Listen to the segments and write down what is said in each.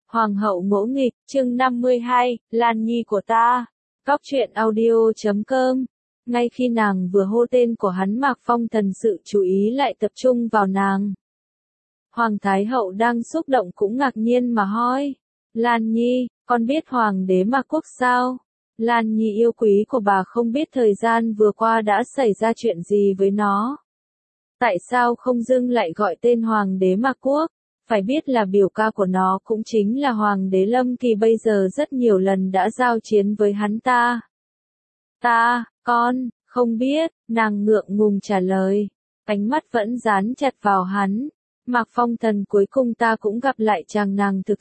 Hoàng hậu ngỗ nghịch, chương 52, Lan Nhi của ta. Góc truyện audio.com. Ngay khi nàng vừa hô tên của hắn, Mạc Phong Thần sự chú ý lại tập trung vào nàng. Hoàng Thái hậu đang xúc động cũng ngạc nhiên mà hỏi. Lan Nhi, con biết Hoàng đế Mạc Quốc sao? Lan Nhi yêu quý của bà không biết thời gian vừa qua đã xảy ra chuyện gì với nó. Tại sao không dưng lại gọi tên Hoàng đế Mạc Quốc? Phải biết là biểu ca của nó cũng chính là Hoàng đế Lâm Kỳ, bây giờ rất nhiều lần đã giao chiến với hắn ta. Con, không biết, nàng ngượng ngùng trả lời. Ánh mắt vẫn dán chặt vào hắn. Mạc Phong Thần, cuối cùng ta cũng gặp lại chàng. Nàng thực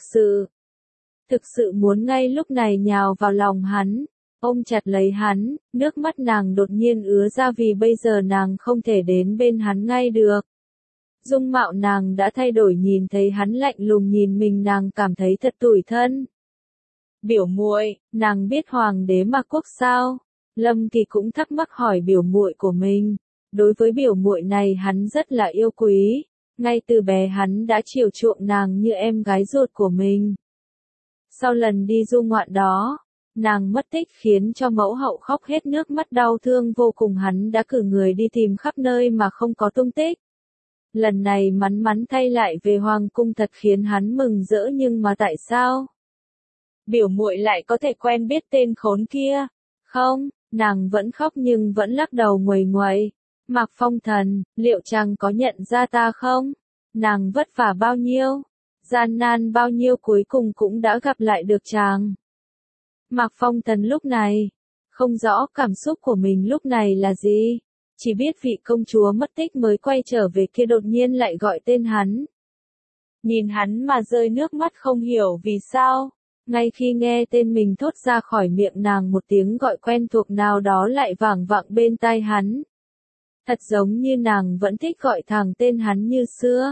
sự muốn ngay lúc này nhào vào lòng hắn, ôm chặt lấy hắn, nước mắt nàng đột nhiên ứa ra vì bây giờ nàng không thể đến bên hắn ngay được. Dung mạo nàng đã thay đổi, nhìn thấy hắn lạnh lùng nhìn mình nàng cảm thấy thật tủi thân. Biểu muội, nàng biết Hoàng đế Mạc Quốc sao? Lâm Kỳ cũng thắc mắc hỏi biểu muội của mình. Đối với biểu muội này hắn rất là yêu quý, ngay từ bé hắn đã chiều chuộng nàng như em gái ruột của mình. Sau lần đi du ngoạn đó, nàng mất tích khiến cho mẫu hậu khóc hết nước mắt, đau thương vô cùng. Hắn đã cử người đi tìm khắp nơi mà không có tung tích. Lần này mắn thay lại về hoàng cung, thật khiến hắn mừng rỡ, nhưng mà tại sao biểu muội lại có thể quen biết tên khốn kia? Không, nàng vẫn khóc nhưng vẫn lắc đầu nguầy nguậy. Mạc Phong Thần, liệu chàng có nhận ra ta không? Nàng vất vả bao nhiêu, gian nan bao nhiêu, cuối cùng cũng đã gặp lại được chàng. Mạc Phong Thần lúc này không rõ cảm xúc của mình lúc này là gì, chỉ biết vị công chúa mất tích mới quay trở về kia đột nhiên lại gọi tên hắn. Nhìn hắn mà rơi nước mắt, không hiểu vì sao, ngay khi nghe tên mình thốt ra khỏi miệng nàng, một tiếng gọi quen thuộc nào đó lại vang vẳng bên tai hắn. Thật giống như nàng vẫn thích gọi thẳng tên hắn như xưa.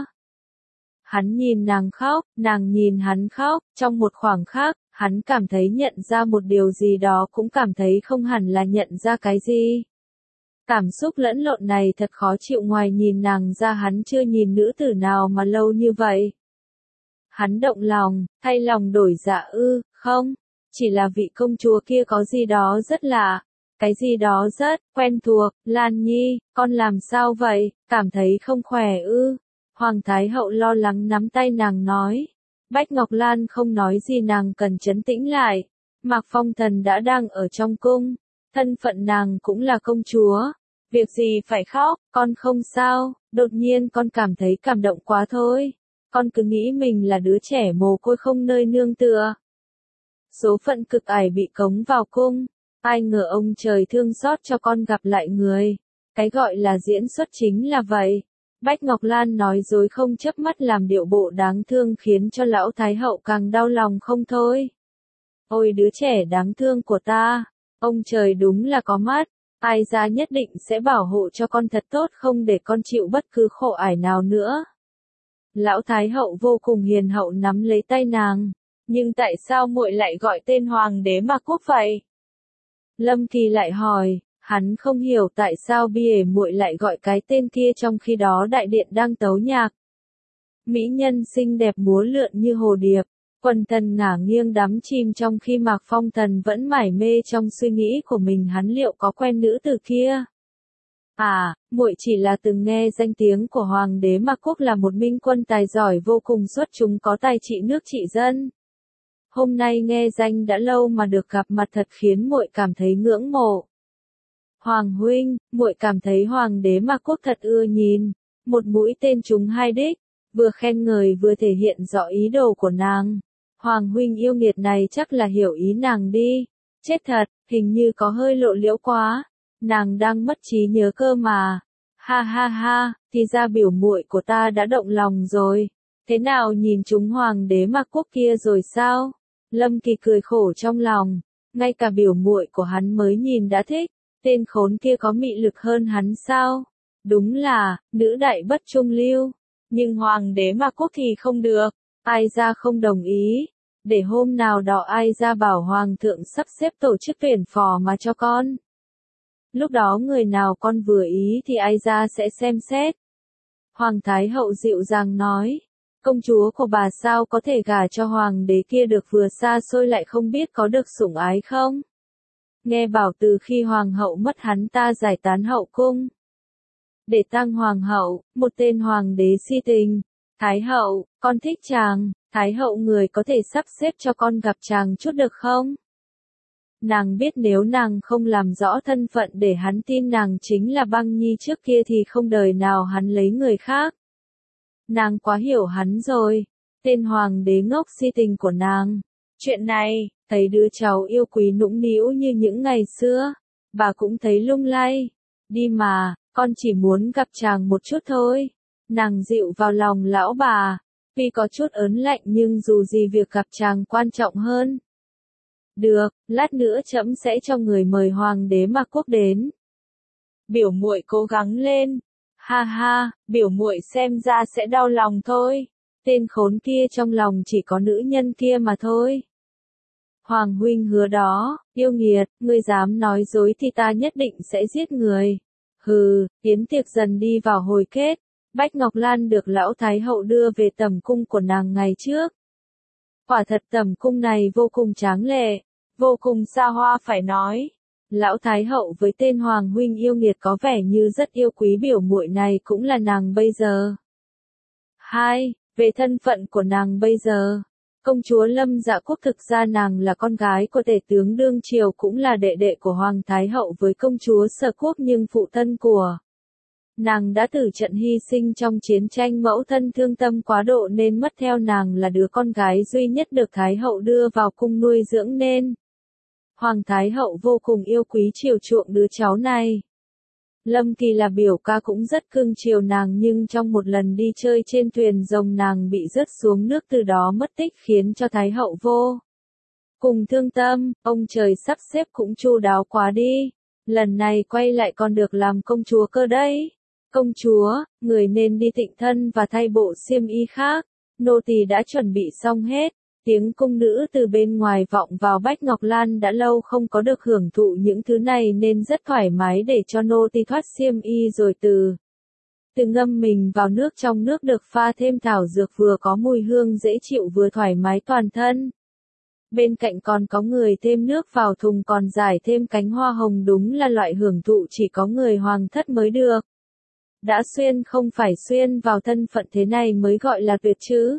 Hắn nhìn nàng khóc, nàng nhìn hắn khóc, trong một khoảng khắc, hắn cảm thấy nhận ra một điều gì đó, cũng cảm thấy không hẳn là nhận ra cái gì. Cảm xúc lẫn lộn này thật khó chịu, ngoài nhìn nàng ra hắn chưa nhìn nữ tử nào mà lâu như vậy. Hắn động lòng, thay lòng đổi dạ ư? Không, chỉ là vị công chúa kia có gì đó rất lạ, cái gì đó rất quen thuộc. Lan Nhi, con làm sao vậy, cảm thấy không khỏe ư? Hoàng Thái hậu lo lắng nắm tay nàng nói. Bách Ngọc Lan không nói gì, nàng cần trấn tĩnh lại. Mạc Phong Thần đã đang ở trong cung, thân phận nàng cũng là công chúa. Việc gì phải khóc, con không sao, đột nhiên con cảm thấy cảm động quá thôi. Con cứ nghĩ mình là đứa trẻ mồ côi không nơi nương tựa. Số phận cực ải bị cống vào cung, ai ngờ ông trời thương xót cho con gặp lại người. Cái gọi là diễn xuất chính là vậy. Bách Ngọc Lan nói dối không chớp mắt, làm điệu bộ đáng thương khiến cho lão Thái hậu càng đau lòng không thôi. Ôi đứa trẻ đáng thương của ta, ông trời đúng là có mắt, ai ra nhất định sẽ bảo hộ cho con thật tốt, không để con chịu bất cứ khổ ải nào nữa. Lão Thái hậu vô cùng hiền hậu nắm lấy tay nàng. Nhưng tại sao muội lại gọi tên Hoàng đế Mạc Quốc vậy? Lâm Kỳ lại hỏi. Hắn không hiểu tại sao bìa muội lại gọi cái tên kia, trong khi đó đại điện đang tấu nhạc. Mỹ nhân xinh đẹp múa lượn như hồ điệp, quần thần ngả nghiêng đắm chìm, trong khi Mạc Phong Thần vẫn mải mê trong suy nghĩ của mình, hắn liệu có quen nữ tử kia? À, muội chỉ là từng nghe danh tiếng của Hoàng đế Mạc Quốc là một minh quân tài giỏi vô cùng, xuất chúng, có tài trị nước trị dân. Hôm nay nghe danh đã lâu mà được gặp mặt thật khiến muội cảm thấy ngưỡng mộ. Hoàng huynh, muội cảm thấy Hoàng đế Mạc Quốc thật ưa nhìn, một mũi tên trúng hai đích, vừa khen ngợi vừa thể hiện rõ ý đồ của nàng. Hoàng huynh yêu nghiệt này chắc là hiểu ý nàng đi. Chết thật, hình như có hơi lộ liễu quá. Nàng đang mất trí nhớ cơ mà. Ha ha ha, thì ra biểu muội của ta đã động lòng rồi. Thế nào, nhìn trúng Hoàng đế Mạc Quốc kia rồi sao? Lâm Kỳ cười khổ trong lòng, ngay cả biểu muội của hắn mới nhìn đã thích. Tên khốn kia có mị lực hơn hắn sao? Đúng là, nữ đại bất trung lưu. Nhưng Hoàng đế Mạc Quốc thì không được. Ai ra không đồng ý. Để hôm nào đó ai ra bảo Hoàng thượng sắp xếp tổ chức tuyển phò mà cho con. Lúc đó người nào con vừa ý thì ai ra sẽ xem xét. Hoàng Thái hậu dịu dàng nói. Công chúa của bà sao có thể gả cho hoàng đế kia được, vừa xa xôi lại không biết có được sủng ái không? Nghe bảo từ khi hoàng hậu mất hắn ta giải tán hậu cung. Để tăng hoàng hậu, một tên hoàng đế si tình. Thái hậu, con thích chàng, thái hậu người có thể sắp xếp cho con gặp chàng chút được không? Nàng biết nếu nàng không làm rõ thân phận để hắn tin nàng chính là Băng Nhi trước kia thì không đời nào hắn lấy người khác. Nàng quá hiểu hắn rồi, tên hoàng đế ngốc si tình của nàng. Chuyện này, thấy đứa cháu yêu quý nũng nĩu như những ngày xưa, bà cũng thấy lung lay. Đi mà, con chỉ muốn gặp chàng một chút thôi. Nàng dịu vào lòng lão bà, tuy có chút ớn lạnh nhưng dù gì việc gặp chàng quan trọng hơn. Được, lát nữa trẫm sẽ cho người mời hoàng đế Mạc Quốc đến. Biểu muội cố gắng lên. Ha ha, biểu muội xem ra sẽ đau lòng thôi. Tên khốn kia trong lòng chỉ có nữ nhân kia mà thôi. Hoàng huynh hứa đó, yêu nghiệt, ngươi dám nói dối thì ta nhất định sẽ giết người. Hừ, yến tiệc dần đi vào hồi kết. Bách Ngọc Lan được lão thái hậu đưa về tẩm cung của nàng ngày trước. Quả thật tẩm cung này vô cùng tráng lệ, vô cùng xa hoa phải nói. Lão thái hậu với tên hoàng huynh yêu nghiệt có vẻ như rất yêu quý biểu muội này cũng là nàng bây giờ. 2. Về thân phận của nàng bây giờ. Công chúa Lâm Dạ Quốc thực ra nàng là con gái của tể tướng đương triều cũng là đệ đệ của hoàng thái hậu với công chúa Sở Quốc nhưng phụ thân của nàng đã tử trận hy sinh trong chiến tranh, mẫu thân thương tâm quá độ nên mất, theo nàng là đứa con gái duy nhất được thái hậu đưa vào cung nuôi dưỡng nên hoàng thái hậu vô cùng yêu quý chiều chuộng đứa cháu này. Lâm Kỳ là biểu ca cũng rất cưng chiều nàng nhưng trong một lần đi chơi trên thuyền rồng nàng bị rớt xuống nước từ đó mất tích khiến cho thái hậu vô cùng thương tâm, ông trời sắp xếp cũng chu đáo quá đi. Lần này quay lại còn được làm công chúa cơ đấy. Công chúa, người nên đi tịnh thân và thay bộ xiêm y khác. Nô tỳ đã chuẩn bị xong hết. Tiếng cung nữ từ bên ngoài vọng vào. Bách Ngọc Lan đã lâu không có được hưởng thụ những thứ này nên rất thoải mái để cho nô tỳ thoát xiêm y rồi từ ngâm mình vào nước, trong nước được pha thêm thảo dược vừa có mùi hương dễ chịu vừa thoải mái toàn thân. Bên cạnh còn có người thêm nước vào thùng còn rải thêm cánh hoa hồng, đúng là loại hưởng thụ chỉ có người hoàng thất mới được. Đã xuyên không phải xuyên vào thân phận thế này mới gọi là tuyệt chứ.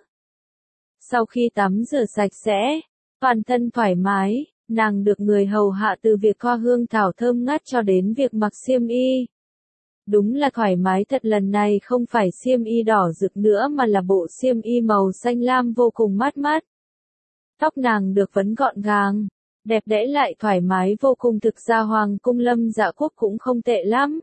Sau khi tắm rửa sạch sẽ, toàn thân thoải mái, nàng được người hầu hạ từ việc thoa hương thảo thơm ngát cho đến việc mặc xiêm y. Đúng là thoải mái thật, lần này không phải xiêm y đỏ rực nữa mà là bộ xiêm y màu xanh lam vô cùng mát mắt. Tóc nàng được vấn gọn gàng, đẹp đẽ lại thoải mái vô cùng, thực ra hoàng cung Lâm Dạ Quốc cũng không tệ lắm.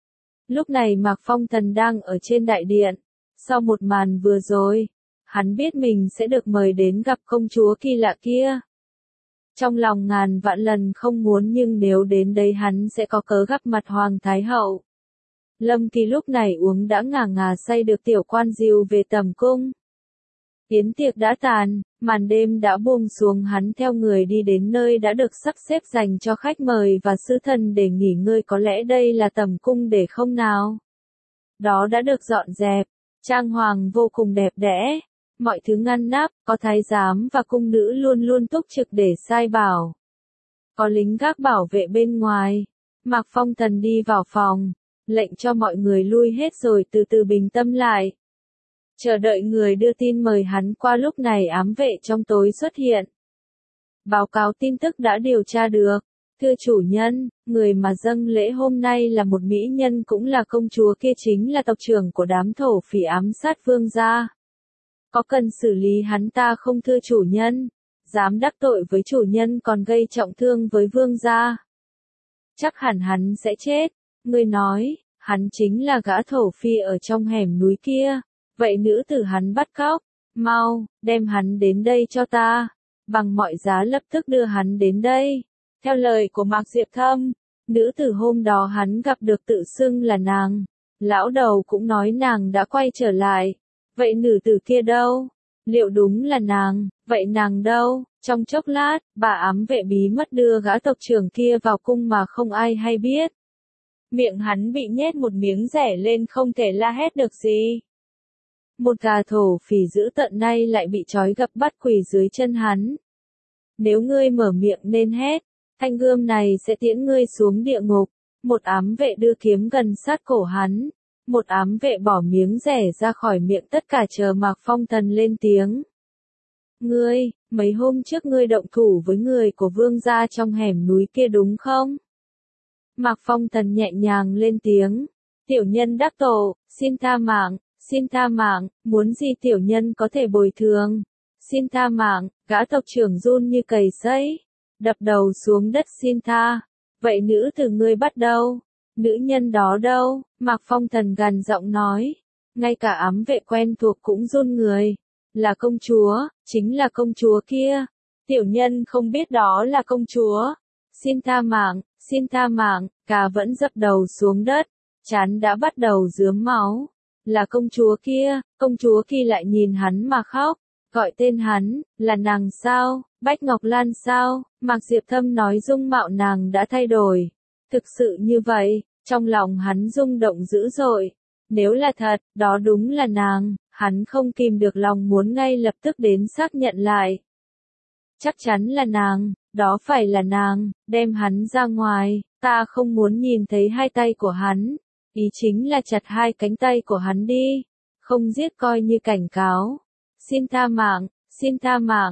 Lúc này Mạc Phong Thần đang ở trên đại điện, sau một màn vừa rồi, hắn biết mình sẽ được mời đến gặp công chúa kỳ lạ kia. Trong lòng ngàn vạn lần không muốn nhưng nếu đến đây hắn sẽ có cớ gặp mặt hoàng thái hậu. Lâm Kỳ lúc này uống đã ngà ngà say được tiểu quan dìu về tẩm cung. Yến tiệc đã tàn, màn đêm đã buông xuống, hắn theo người đi đến nơi đã được sắp xếp dành cho khách mời và sứ thần để nghỉ ngơi, có lẽ đây là tẩm cung để không nào. Đó đã được dọn dẹp, trang hoàng vô cùng đẹp đẽ, mọi thứ ngăn nắp, có thái giám và cung nữ luôn luôn túc trực để sai bảo. Có lính gác bảo vệ bên ngoài. Mạc Phong Thần đi vào phòng, lệnh cho mọi người lui hết rồi từ từ bình tâm lại. Chờ đợi người đưa tin mời hắn qua, lúc này ám vệ trong tối xuất hiện. Báo cáo tin tức đã điều tra được. Thưa chủ nhân, người mà dâng lễ hôm nay là một mỹ nhân cũng là công chúa kia, chính là tộc trưởng của đám thổ phỉ ám sát vương gia. Có cần xử lý hắn ta không thưa chủ nhân? Dám đắc tội với chủ nhân còn gây trọng thương với vương gia. Chắc hẳn hắn sẽ chết. Ngươi nói, hắn chính là gã thổ phi ở trong hẻm núi kia. Vậy nữ tử hắn bắt cóc, mau, đem hắn đến đây cho ta. Bằng mọi giá lập tức đưa hắn đến đây. Theo lời của Mạc Diệp Thâm, nữ tử hôm đó hắn gặp được tự xưng là nàng. Lão đầu cũng nói nàng đã quay trở lại. Vậy nữ tử kia đâu? Liệu đúng là nàng? Vậy nàng đâu? Trong chốc lát, bà ám vệ bí mật đưa gã tộc trưởng kia vào cung mà không ai hay biết. Miệng hắn bị nhét một miếng rẻ lên không thể la hét được gì. Một gà thổ phỉ dữ tợn nay lại bị trói gập bắt quỳ dưới chân hắn. Nếu ngươi mở miệng nên hét, thanh gươm này sẽ tiễn ngươi xuống địa ngục. Một ám vệ đưa kiếm gần sát cổ hắn. Một ám vệ bỏ miếng rẻ ra khỏi miệng tất cả chờ Mạc Phong Thần lên tiếng. Ngươi, mấy hôm trước ngươi động thủ với người của vương gia trong hẻm núi kia đúng không? Mạc Phong Thần nhẹ nhàng lên tiếng. Tiểu nhân đắc tội, xin tha mạng, muốn gì tiểu nhân có thể bồi thường. Xin tha mạng, gã tộc trưởng run như cầy sấy, đập đầu xuống đất xin tha. Vậy nữ tử ngươi bắt đâu? Nữ nhân đó đâu? Mạc Phong Thần gằn giọng nói. Ngay cả ám vệ quen thuộc cũng run người. Là công chúa, chính là công chúa kia. Tiểu nhân không biết đó là công chúa. Xin tha mạng, gã vẫn dập đầu xuống đất. Trán đã bắt đầu rướm máu. Là công chúa kia lại nhìn hắn mà khóc. Gọi tên hắn, là nàng sao? Bách Ngọc Lan sao? Mạc Diệp Thâm nói dung mạo nàng đã thay đổi. Thực sự như vậy, trong lòng hắn rung động dữ dội. Nếu là thật, đó đúng là nàng, hắn không kìm được lòng muốn ngay lập tức đến xác nhận lại. Chắc chắn là nàng, đó phải là nàng, đem hắn ra ngoài, ta không muốn nhìn thấy hai tay của hắn. Ý chính là chặt hai cánh tay của hắn đi, không giết coi như cảnh cáo. Xin tha mạng,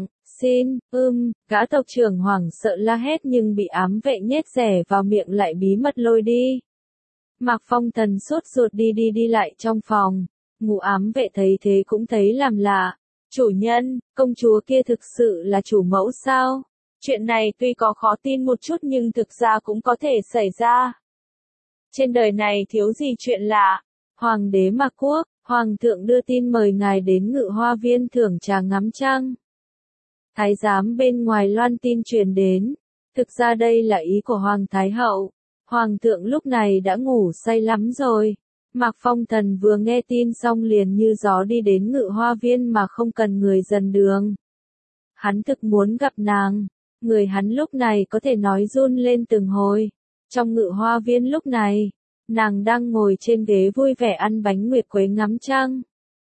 gã tộc trưởng hoảng sợ la hét nhưng bị ám vệ nhét rẻ vào miệng lại bí mật lôi đi. Mạc Phong Thần sốt ruột đi lại trong phòng, ngũ ám vệ thấy thế cũng thấy làm lạ. Chủ nhân, công chúa kia thực sự là chủ mẫu sao? Chuyện này tuy có khó tin một chút nhưng thực ra cũng có thể xảy ra. Trên đời này thiếu gì chuyện lạ. Hoàng đế Mạc Quốc, Hoàng thượng đưa tin mời ngài đến Ngự Hoa Viên thưởng trà ngắm trăng. Thái giám bên ngoài loan tin truyền đến. Thực ra đây là ý của Hoàng Thái Hậu. Hoàng thượng lúc này đã ngủ say lắm rồi. Mạc Phong Thần vừa nghe tin xong liền như gió đi đến Ngự Hoa Viên mà không cần người dần đường. Hắn thực muốn gặp nàng. Người hắn lúc này có thể nói run lên từng hồi. Trong Ngự Hoa Viên lúc này, nàng đang ngồi trên ghế vui vẻ ăn bánh nguyệt quế ngắm trăng.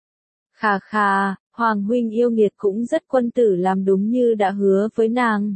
Khà khà, Hoàng huynh yêu nghiệt cũng rất quân tử làm đúng như đã hứa với nàng.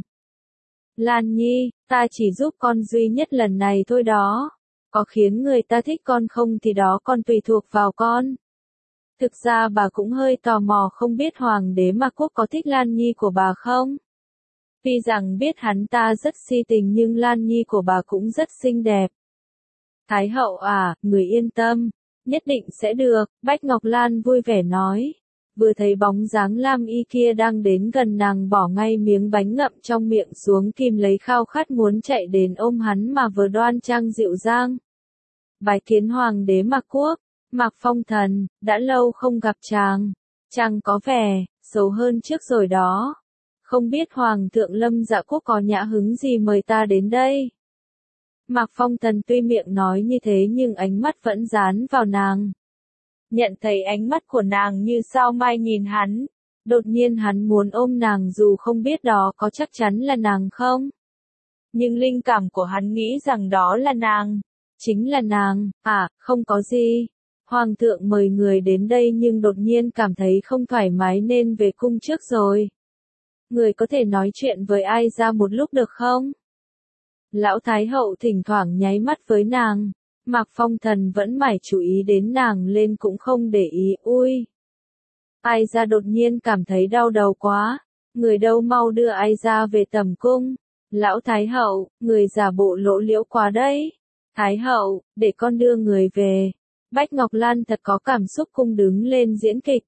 Lan Nhi, ta chỉ giúp con duy nhất lần này thôi đó. Có khiến người ta thích con không thì đó con tùy thuộc vào con. Thực ra bà cũng hơi tò mò không biết Hoàng đế Mạc Quốc có thích Lan Nhi của bà không? Tuy rằng biết hắn ta rất si tình nhưng Lan Nhi của bà cũng rất xinh đẹp. Thái hậu à, người yên tâm, nhất định sẽ được, Bách Ngọc Lan vui vẻ nói. Vừa thấy bóng dáng Lam Y kia đang đến gần nàng bỏ ngay miếng bánh ngậm trong miệng xuống kìm lấy khao khát muốn chạy đến ôm hắn mà vừa đoan trang dịu dàng. Bái kiến Hoàng đế Mạc Quốc, Mạc Phong Thần, đã lâu không gặp chàng có vẻ xấu hơn trước rồi đó. Không biết Hoàng thượng Lâm Dạ Quốc có nhã hứng gì mời ta đến đây. Mạc Phong Thần tuy miệng nói như thế nhưng ánh mắt vẫn dán vào nàng. Nhận thấy ánh mắt của nàng như sao mai nhìn hắn. Đột nhiên hắn muốn ôm nàng dù không biết đó có chắc chắn là nàng không. Nhưng linh cảm của hắn nghĩ rằng đó là nàng. Chính là nàng, không có gì. Hoàng thượng mời người đến đây nhưng đột nhiên cảm thấy không thoải mái nên về cung trước rồi. Người có thể nói chuyện với ai ra một lúc được không? Lão Thái Hậu thỉnh thoảng nháy mắt với nàng. Mạc Phong Thần vẫn mải chú ý đến nàng lên cũng không để ý. Ui! Ai ra đột nhiên cảm thấy đau đầu quá. Người đâu mau đưa ai ra về tầm cung. Lão Thái Hậu, người giả bộ lộ liễu quá đấy. Thái Hậu, để con đưa người về. Bách Ngọc Lan thật có cảm xúc cung đứng lên diễn kịch.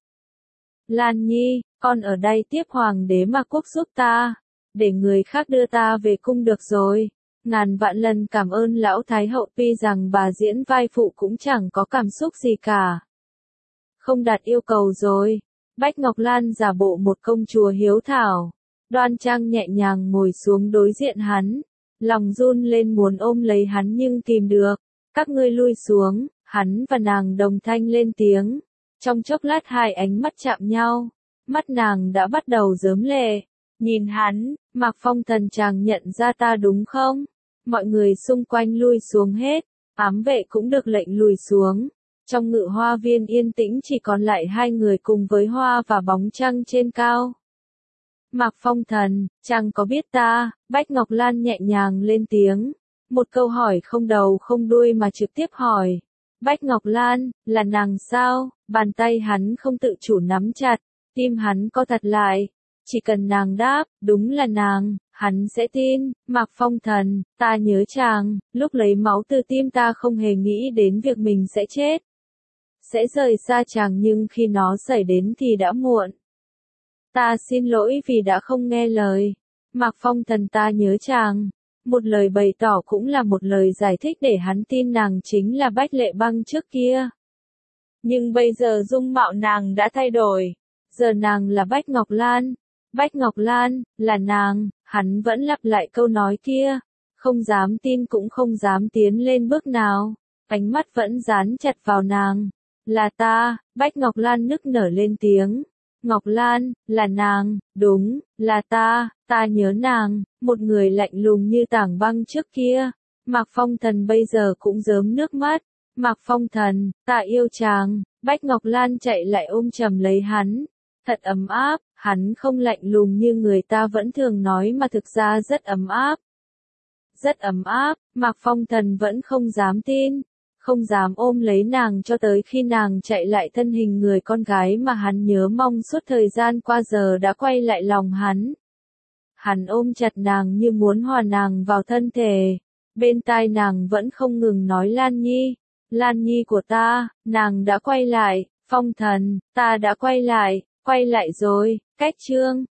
Lan Nhi, con ở đây tiếp Hoàng đế Mạc Quốc giúp ta. Để người khác đưa ta về cung được rồi. Ngàn vạn lần cảm ơn Lão Thái Hậu tuy rằng bà diễn vai phụ cũng chẳng có cảm xúc gì cả. Không đạt yêu cầu rồi. Bách Ngọc Lan giả bộ một công chúa hiếu thảo. Đoan trang nhẹ nhàng ngồi xuống đối diện hắn. Lòng run lên muốn ôm lấy hắn nhưng kìm được. Các ngươi lui xuống, hắn và nàng đồng thanh lên tiếng. Trong chốc lát hai ánh mắt chạm nhau. Mắt nàng đã bắt đầu rớm lệ. Nhìn hắn, Mạc Phong Thần chàng nhận ra ta đúng không? Mọi người xung quanh lui xuống hết. Ám vệ cũng được lệnh lùi xuống. Trong ngự hoa viên yên tĩnh chỉ còn lại hai người cùng với hoa và bóng trăng trên cao. Mạc Phong Thần, chàng có biết ta? Bách Ngọc Lan nhẹ nhàng lên tiếng. Một câu hỏi không đầu không đuôi mà trực tiếp hỏi. Bách Ngọc Lan, là nàng sao? Bàn tay hắn không tự chủ nắm chặt, tim hắn co thật lại. Chỉ cần nàng đáp, đúng là nàng, hắn sẽ tin. Mạc Phong Thần, ta nhớ chàng, lúc lấy máu từ tim ta không hề nghĩ đến việc mình sẽ chết. Sẽ rời xa chàng nhưng khi nó xảy đến thì đã muộn. Ta xin lỗi vì đã không nghe lời. Mạc Phong Thần, ta nhớ chàng. Một lời bày tỏ cũng là một lời giải thích để hắn tin nàng chính là Bách Lệ Băng trước kia. Nhưng bây giờ dung mạo nàng đã thay đổi. Giờ nàng là Bách Ngọc Lan. Bách Ngọc Lan, là nàng, hắn vẫn lặp lại câu nói kia. Không dám tin cũng không dám tiến lên bước nào. Ánh mắt vẫn dán chặt vào nàng. Là ta, Bách Ngọc Lan nức nở lên tiếng. Ngọc Lan, là nàng, đúng, là ta nhớ nàng, một người lạnh lùng như tảng băng trước kia. Mạc Phong Thần bây giờ cũng rớm nước mắt. Mạc Phong Thần, ta yêu chàng. Bách Ngọc Lan chạy lại ôm chầm lấy hắn. Thật ấm áp, hắn không lạnh lùng như người ta vẫn thường nói mà thực ra rất ấm áp. Rất ấm áp, Mạc Phong Thần vẫn không dám tin. Không dám ôm lấy nàng cho tới khi nàng chạy lại thân hình người con gái mà hắn nhớ mong suốt thời gian qua giờ đã quay lại lòng hắn. Hắn ôm chặt nàng như muốn hòa nàng vào thân thể. Bên tai nàng vẫn không ngừng nói Lan Nhi của ta, nàng đã quay lại, Phong Thần, ta đã quay lại rồi, cách chương.